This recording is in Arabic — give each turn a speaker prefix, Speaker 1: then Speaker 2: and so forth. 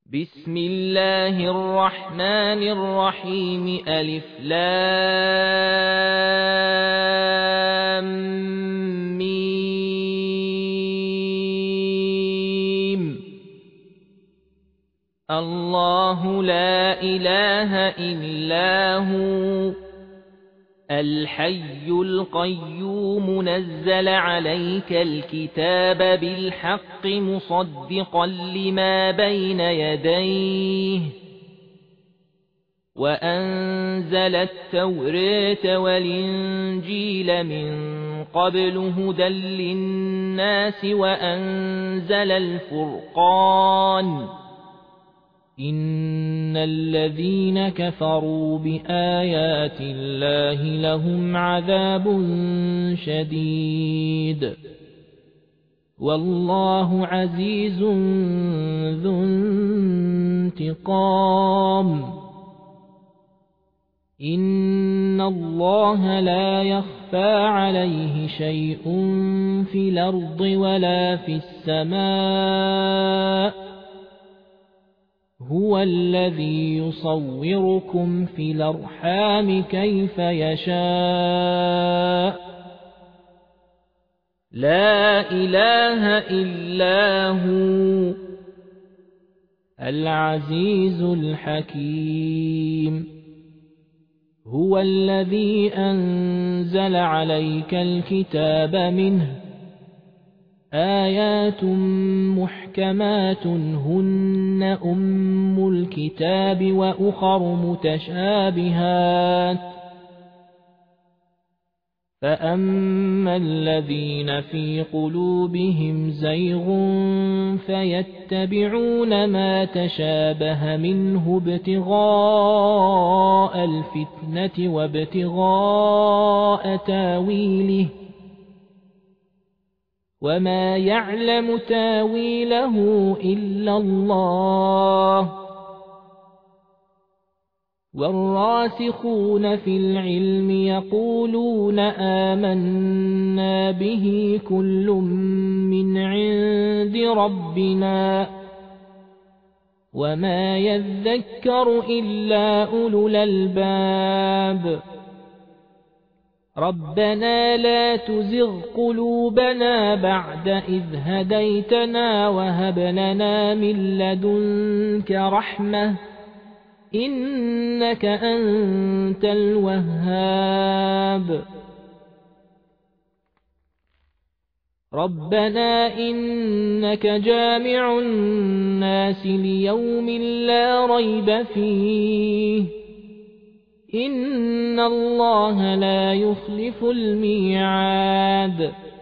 Speaker 1: بسم الله الرحمن الرحيم ألف لام ميم الله لا إله إلا هو الحي القيوم نزل عليك الكتاب بالحق مصدقا لما بين يديه وأنزل التوراة والإنجيل من قبل هدى للناس وأنزل الفرقان إن الذين كفروا بآيات الله لهم عذاب شديد والله عزيز ذو انتقام إن الله لا يخفى عليه شيء في الأرض ولا في السماء هو الذي يصوركم في الأرحام كيف يشاء لا إله إلا هو العزيز الحكيم هو الذي أنزل عليك الكتاب منه آيات محكمات هن أم الكتاب وأخر متشابهات فأما الذين في قلوبهم زيغ فيتبعون ما تشابه منه ابتغاء الفتنة وابتغاء تاويله وما يعلم تاويله إلا الله والراسخون في العلم يقولون آمنا به كل من عند ربنا وما يذكر إلا أولو الألباب ربنا لا تزغ قلوبنا بعد إذ هديتنا وهب لنا من لدنك رحمة إنك أنت الوهاب ربنا إنك جامع الناس ليوم لا ريب فيه إن الله لا يخلف الميعاد